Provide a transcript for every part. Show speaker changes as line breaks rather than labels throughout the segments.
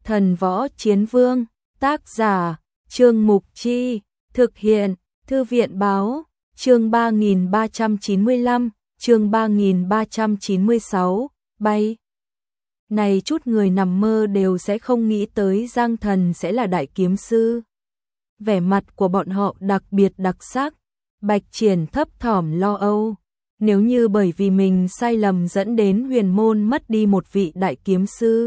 Thần Võ Chiến Vương, tác giả, Trương Mục Chi, thực hiện, Thư viện Báo, chương 3395, chương 3396, bay. Này chút người nằm mơ đều sẽ không nghĩ tới Giang Thần sẽ là đại kiếm sư. Vẻ mặt của bọn họ đặc biệt đặc sắc, Bạch Triển thấp thỏm lo âu. Nếu như bởi vì mình sai lầm dẫn đến huyền môn mất đi một vị đại kiếm sư,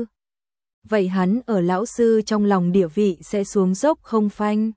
vậy hắn ở lão sư trong lòng địa vị sẽ xuống dốc không phanh.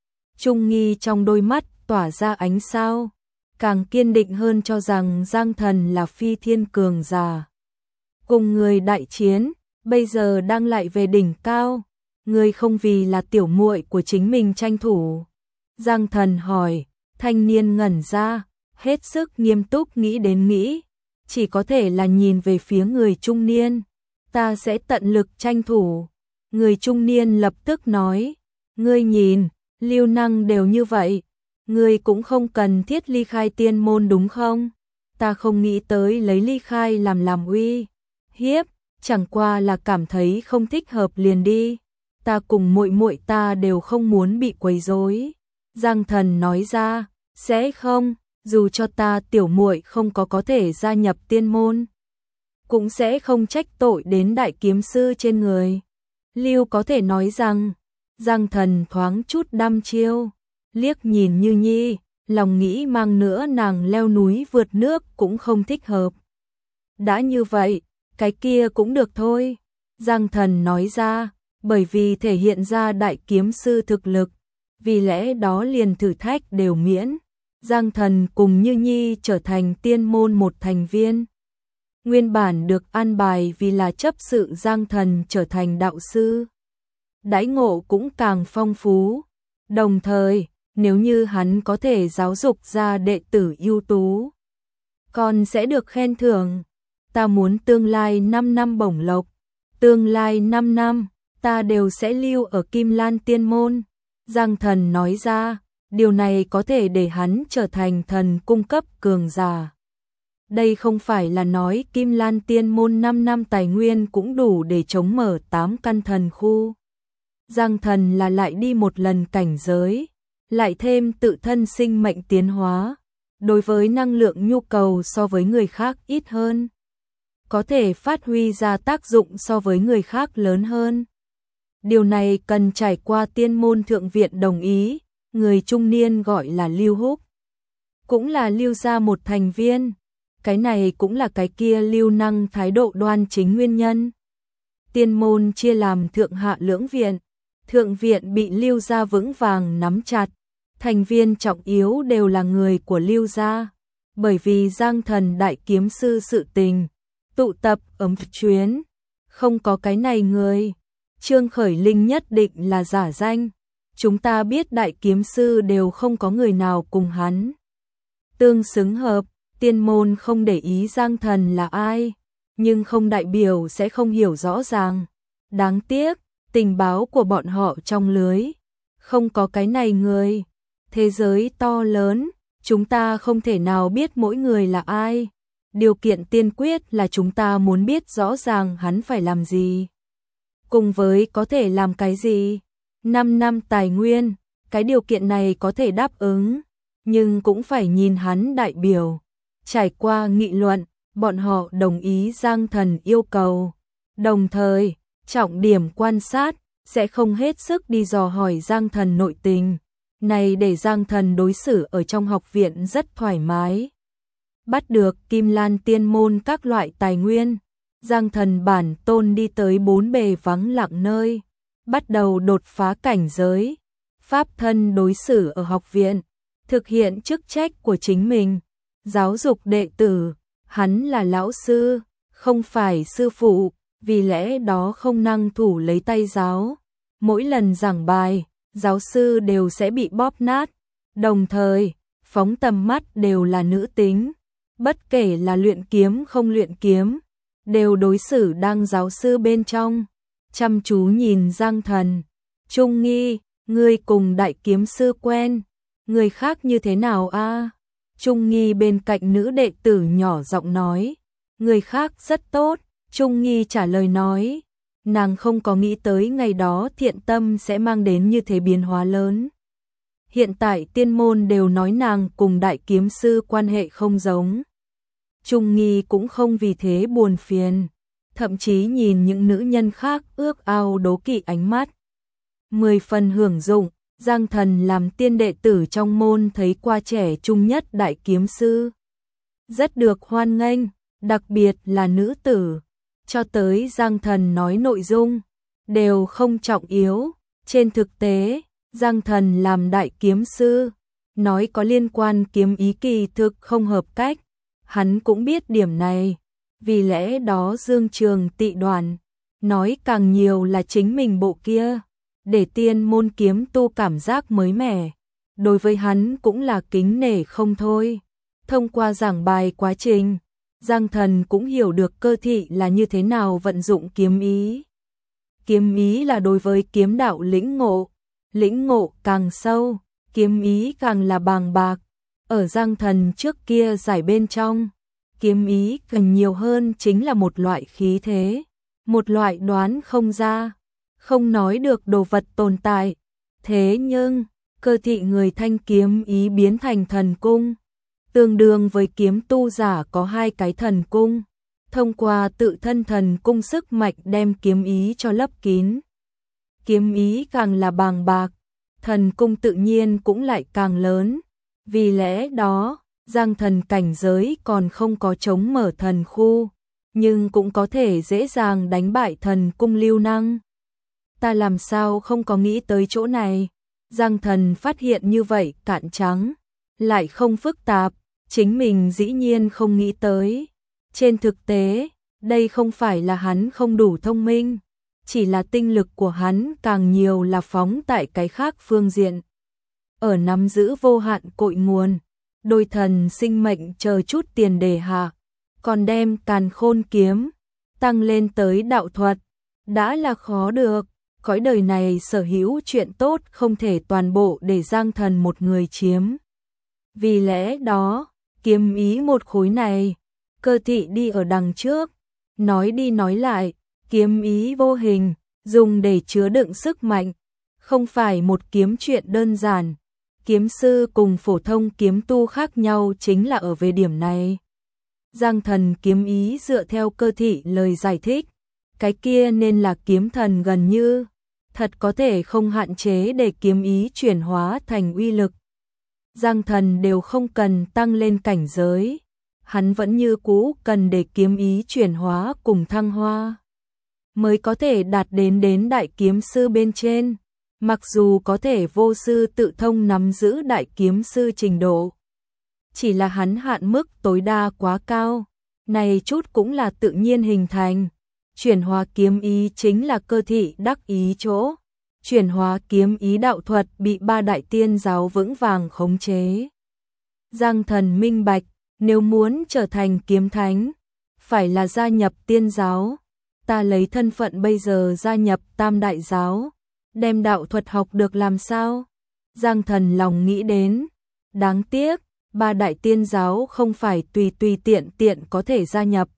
Trung nghi trong đôi mắt tỏa ra ánh sao, càng kiên định hơn cho rằng Giang Thần là phi thiên cường giả. Cùng người đại chiến, bây giờ đang lại về đỉnh cao, người không vì là tiểu muội của chính mình tranh thủ. Giang Thần hỏi, thanh niên ngẩn ra, hết sức nghiêm túc nghĩ, chỉ có thể là nhìn về phía người trung niên. Ta sẽ tận lực tranh thủ. Người trung niên lập tức nói, ngươi nhìn, Lưu Năng đều như vậy, ngươi cũng không cần thiết ly khai tiên môn đúng không? Ta không nghĩ tới lấy ly khai làm uy hiếp, chẳng qua là cảm thấy không thích hợp liền đi. Ta cùng muội muội ta đều không muốn bị quấy rối. Giang Thần nói ra, sẽ không, dù cho ta tiểu muội không có thể gia nhập tiên môn, cũng sẽ không trách tội đến đại kiếm sư trên người. Lưu có thể nói rằng, Giang Thần thoáng chút đăm chiêu, liếc nhìn Như Nhi, lòng nghĩ mang nữa nàng leo núi vượt nước cũng không thích hợp. Đã như vậy, cái kia cũng được thôi. Giang Thần nói ra, bởi vì thể hiện ra đại kiếm sư thực lực, vì lẽ đó liền thử thách đều miễn. Giang Thần cùng Như Nhi trở thành tiên môn một thành viên. Nguyên bản được an bài vì là chấp sự Giang Thần trở thành đạo sư. Đãi ngộ cũng càng phong phú. Đồng thời, nếu như hắn có thể giáo dục ra đệ tử ưu tú, còn sẽ được khen thưởng. Ta muốn tương lai 5 năm bổng lộc, tương lai 5 năm, ta đều sẽ lưu ở Kim Lan Tiên Môn. Giang Thần nói ra, điều này có thể để hắn trở thành thần cung cấp cường giả. Đây không phải là nói Kim Lan Tiên Môn 5 năm tài nguyên cũng đủ để chống mở 8 căn thần khu. Giang Thần là lại đi một lần cảnh giới, lại thêm tự thân sinh mệnh tiến hóa. Đối với năng lượng nhu cầu so với người khác ít hơn, có thể phát huy ra tác dụng so với người khác lớn hơn. Điều này cần trải qua tiên môn thượng viện đồng ý, người trung niên gọi là Lưu Húc, cũng là Lưu gia một thành viên. Cái này cũng là cái kia Lưu Năng thái độ đoan chính nguyên nhân. Tiên môn chia làm thượng hạ lưỡng viện, thượng viện bị Lưu gia vững vàng nắm chặt, thành viên trọng yếu đều là người của Lưu gia, bởi vì Giang Thần đại kiếm sư sự tình, tụ tập ở một chuyến, không có cái này người, Trương Khởi Linh nhất định là giả danh. Chúng ta biết đại kiếm sư đều không có người nào cùng hắn tương xứng hợp. Tiên môn không để ý Giang Thần là ai, nhưng không đại biểu sẽ không hiểu rõ ràng. Đáng tiếc, tình báo của bọn họ trong lưới, không có cái này người. Thế giới to lớn, chúng ta không thể nào biết mỗi người là ai. Điều kiện tiên quyết là chúng ta muốn biết rõ ràng hắn phải làm gì, cùng với có thể làm cái gì. 5 năm tài nguyên, cái điều kiện này có thể đáp ứng, nhưng cũng phải nhìn hắn đại biểu. Trải qua nghị luận, bọn họ đồng ý Giang Thần yêu cầu. Đồng thời, trọng điểm quan sát, sẽ không hết sức đi dò hỏi Giang Thần nội tình. Này để Giang Thần đối xử ở trong học viện rất thoải mái. Bắt được Kim Lan Tiên Môn các loại tài nguyên, Giang Thần bản tôn đi tới 4 bề vắng lặng nơi, bắt đầu đột phá cảnh giới. Pháp thân đối xử ở học viện, thực hiện chức trách của chính mình. Giáo dục đệ tử, hắn là lão sư, không phải sư phụ, vì lẽ đó không năng thủ lấy tay giáo. Mỗi lần giảng bài, giáo sư đều sẽ bị bóp nát, đồng thời, phóng tầm mắt đều là nữ tính. Bất kể là luyện kiếm không luyện kiếm, đều đối xử đang giáo sư bên trong. Chăm chú nhìn Giang Thần, Trung nghi, ngươi cùng đại kiếm sư quen, người khác như thế nào a? Trung nghi bên cạnh nữ đệ tử nhỏ giọng nói, người khác rất tốt. Trung nghi trả lời nói, nàng không có nghĩ tới ngày đó Thiện Tâm sẽ mang đến như thế biến hóa lớn. Hiện tại tiên môn đều nói nàng cùng đại kiếm sư quan hệ không giống. Trung Nghi cũng không vì thế buồn phiền, thậm chí nhìn những nữ nhân khác ước ao đố kỵ ánh mắt. 10 phần hưởng dụng, Giang Thần làm tiên đệ tử trong môn thấy qua trẻ trung nhất đại kiếm sư. Rất được hoan nghênh, đặc biệt là nữ tử. Cho tới Giang Thần nói nội dung, đều không trọng yếu. Trên thực tế, Giang Thần làm đại kiếm sư, nói có liên quan kiếm ý kỳ thực không hợp cách. Hắn cũng biết điểm này, vì lẽ đó Dương Trường tị đoàn, nói càng nhiều là chính mình bộ kia, để tiên môn kiếm tu cảm giác mới mẻ. Đối với hắn cũng là kính nể không thôi. Thông qua giảng bài quá trình, Giang Thần cũng hiểu được cơ thị là như thế nào vận dụng kiếm ý. Kiếm ý là đối với kiếm đạo lĩnh ngộ càng sâu, kiếm ý càng là bàng bạc. Ở Giang Thần trước kia giải bên trong, kiếm ý càng nhiều hơn chính là một loại khí thế, một loại đoán không ra, không nói được đồ vật tồn tại. Thế nhưng, cơ thị người thanh kiếm ý biến thành thần cung, tương đương với kiếm tu giả có 2 cái thần cung, thông qua tự thân thần cung sức mạnh đem kiếm ý cho lấp kín. Kiếm ý càng là bàng bạc, thần cung tự nhiên cũng lại càng lớn, vì lẽ đó, Giang Thần cảnh giới còn không có chống mở thần khu, nhưng cũng có thể dễ dàng đánh bại thần cung lưu năng. Ta làm sao không có nghĩ tới chỗ này? Giang Thần phát hiện như vậy cạn trắng, lại không phức tạp, chính mình dĩ nhiên không nghĩ tới. Trên thực tế, đây không phải là hắn không đủ thông minh, chỉ là tinh lực của hắn càng nhiều là phóng tại cái khác phương diện. Ở nắm giữ vô hạn cội nguồn, đôi thần sinh mệnh chờ chút tiền đề hạ, còn đem càn khôn kiếm tăng lên tới đạo thuật, đã là khó được. Cõi đời này sở hữu chuyện tốt không thể toàn bộ để Giang Thần một người chiếm. Vì lẽ đó, kiếm ý một khối này, cơ thị đi ở đằng trước, nói đi nói lại, kiếm ý vô hình, dùng để chứa đựng sức mạnh, không phải một kiếm chuyện đơn giản. Kiếm sư cùng phổ thông kiếm tu khác nhau chính là ở về điểm này. Giang Thần kiếm ý dựa theo cơ thị lời giải thích, cái kia nên là kiếm thần gần như, thật có thể không hạn chế để kiếm ý chuyển hóa thành uy lực. Giang Thần đều không cần tăng lên cảnh giới, hắn vẫn như cũ cần để kiếm ý chuyển hóa cùng thăng hoa, mới có thể đạt đến đại kiếm sư bên trên. Mặc dù có thể vô sư tự thông nắm giữ đại kiếm sư trình độ, chỉ là hắn hạn mức tối đa quá cao, này chút cũng là tự nhiên hình thành. Chuyển hóa kiếm ý chính là cơ thị đắc ý chỗ. Chuyển hóa kiếm ý đạo thuật bị 3 đại tiên giáo vững vàng khống chế. Giang Thần minh bạch, nếu muốn trở thành kiếm thánh, phải là gia nhập tiên giáo. Ta lấy thân phận bây giờ gia nhập Tam đại giáo, đem đạo thuật học được làm sao? Giang Thần lòng nghĩ đến, đáng tiếc, 3 đại tiên giáo không phải tùy tiện có thể gia nhập.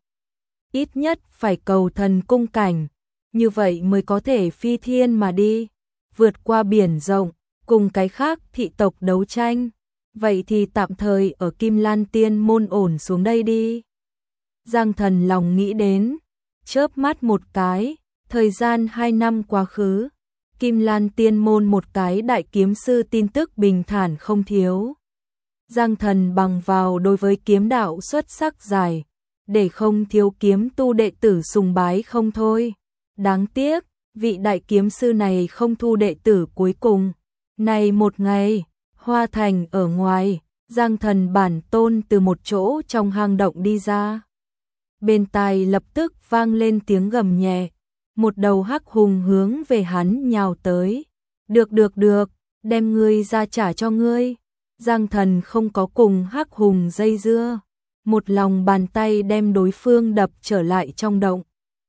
Ít nhất phải cầu thần cung cảnh, như vậy mới có thể phi thiên mà đi, vượt qua biển rộng, cùng cái khác thị tộc đấu tranh. Vậy thì tạm thời ở Kim Lan Tiên môn ổn xuống đây đi. Giang Thần lòng nghĩ đến, chớp mắt một cái, thời gian 2 năm quá khứ, Kim Lan Tiên môn một cái đại kiếm sư tin tức bình thản không thiếu. Giang Thần bằng vào đối với kiếm đạo xuất sắc dài, để không thiếu kiếm tu đệ tử sùng bái không thôi. Đáng tiếc, vị đại kiếm sư này không thu đệ tử cuối cùng. Này một ngày, Hoa Thành ở ngoài, Giang Thần bản tôn từ một chỗ trong hang động đi ra. Bên tai lập tức vang lên tiếng gầm nhẹ, một đầu hắc hùng hướng về hắn nhào tới. Được, đem ngươi ra trả cho ngươi. Giang Thần không có cùng hắc hùng dây dưa, một lòng bàn tay đem đối phương đập trở lại trong động.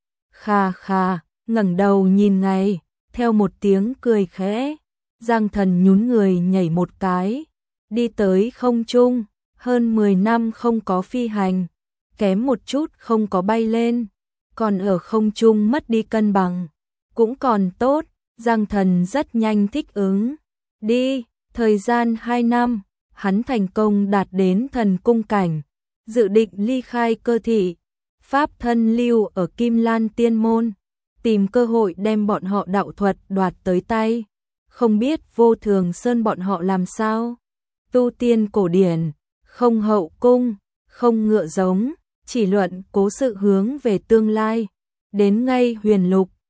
Kha, ngẩng đầu nhìn ngay, theo một tiếng cười khẽ, Giang Thần nhún người nhảy một cái, đi tới không trung. Hơn 10 năm không có phi hành, kém một chút không có bay lên, còn ở không trung mất đi cân bằng. cũng còn tốt, Giang Thần rất nhanh thích ứng. Đi, thời gian 2 năm, hắn thành công đạt đến thần cung cảnh, dự định ly khai cơ thị, pháp thân lưu ở Kim Lan Tiên Môn, tìm cơ hội đem bọn họ đạo thuật đoạt tới tay. Không biết Vô Thường Sơn bọn họ làm sao? Tu tiên cổ điển, không hậu cung, không ngựa giống, chỉ luận cố sự hướng về tương lai. Đến ngay Huyền Lục,